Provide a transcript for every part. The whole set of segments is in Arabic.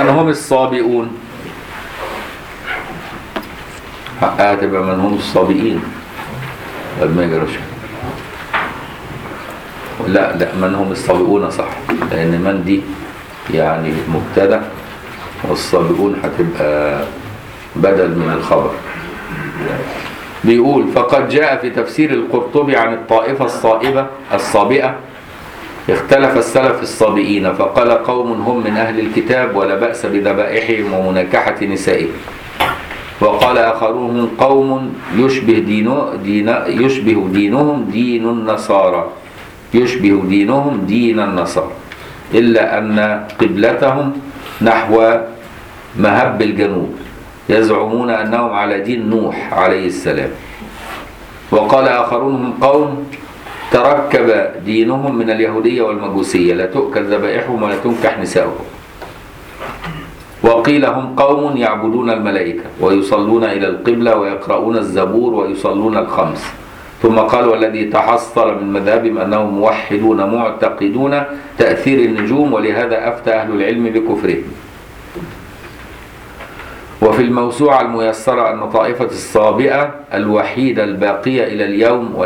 من هم الصابئون؟ حقها تبقى من هم الصابئين، ما يجراش. لا من هم الصابئون صح، لأن من دي يعني مبتدأ، والصابئون هتبقى بدل من الخبر. بيقول فقد جاء في تفسير القرطبي عن الطائفة الصابئة اختلف السلف الصابئين، فقال قوم هم من أهل الكتاب ولا بأس بذبائحهم ومناكحة نسائهم، وقال آخرون هم قوم يشبه دينهم دين النصارى، يشبه دينهم دين النصارى، إلا أن قبلتهم نحو مهب الجنوب، يزعمون أنهم على دين نوح عليه السلام. وقال آخرون هم قوم تركب دينهم من اليهودية والمجوسية، لا تؤكل ذبائحهم ولا تنكح نساؤهم. وقيل هم قوم يعبدون الملائكة ويصلون إلى القبلة ويقرؤون الزبور ويصلون الخمس. ثم قال والذي تحصل من مذهبهم أنهم موحدون معتقدون تأثير النجوم، ولهذا أفتى أهل العلم بكفرهم. وفي الموسوعة الميسرة أن طائفة الصابئة الوحيدة الباقية إلى اليوم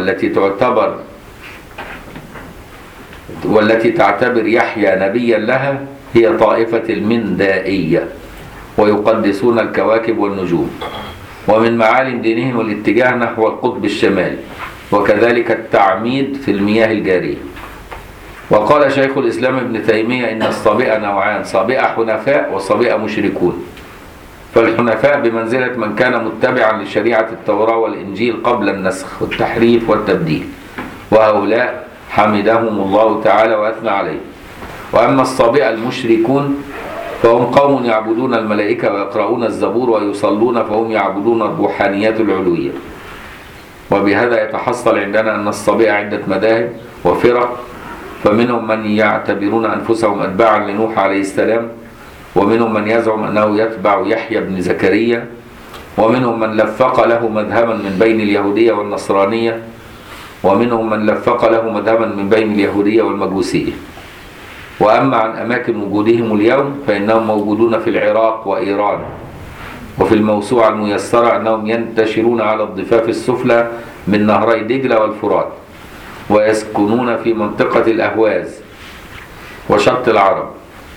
والتي تعتبر يحيى نبيا لها هي طائفة المندائية، ويقدسون الكواكب والنجوم، ومن معالم دينهم الاتجاه نحو القطب الشمالي، وكذلك التعميد في المياه الجارية. وقال شيخ الإسلام ابن تيمية إن الصابئة نوعان، صابئة حنفاء وصابئة مشركون. فالحنفاء بمنزلة من كان متبعا لشريعة التوراة والإنجيل قبل النسخ والتحريف والتبديل، وهؤلاء حمدهم الله تعالى وأثنى عليه. وأما الصابئة المشركون فهم قوم يعبدون الملائكة ويقرؤون الزبور ويصلون، فهم يعبدون الروحانيات العلوية. وبهذا يتحصل عندنا أن الصابئة عدة مذاهب وفرق، فمنهم من يعتبرون أنفسهم أتباعا لنوح عليه السلام، ومنهم من يزعم أنه يتبع يحيى بن زكريا، ومنهم من لفق له مذهبا من بين اليهودية والنصرانية، ومنهم من لفق له مذهبا من بين اليهودية والمجوسية. وأما عن أماكن وجودهم اليوم فإنهم موجودون في العراق وإيران. وفي الموسوعة الميسرة أنهم ينتشرون على الضفاف السفلى من نهري دجلة والفرات، ويسكنون في منطقة الأهواز وشط العرب،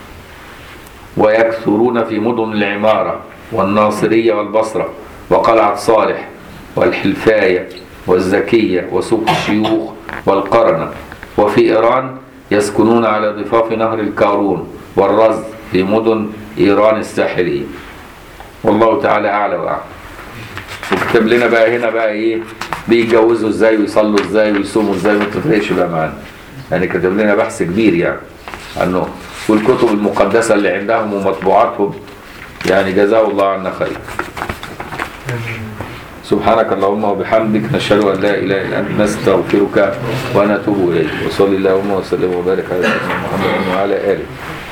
ويكثرون في مدن العمارة والناصرية والبصرة وقلعة صالح والحلفاية والزكية وسوق الشيوخ والقرنة. وفي إيران يسكنون على ضفاف نهر الكارون والرز في مدن إيران الساحلية. والله تعالى أعلى وأعلم. وكتب لنا بقى هنا بقى إيه بيتجوزوا إزاي ويصلوا إزاي ويصوموا إزاي، ما تفرقش بقى معانا يعني. كتب لنا بحث كبير يعني عنه، والكتب المقدسة اللي عندهم ومطبوعاتهم يعني جزاه الله عنا خير. سبحانك اللهم وبحمدك نشهد أن لا إله إلا أنت نستغفرك ونتوب إليك. وصلي اللهم وسلم وبارك على سيدنا محمد وعلى آله.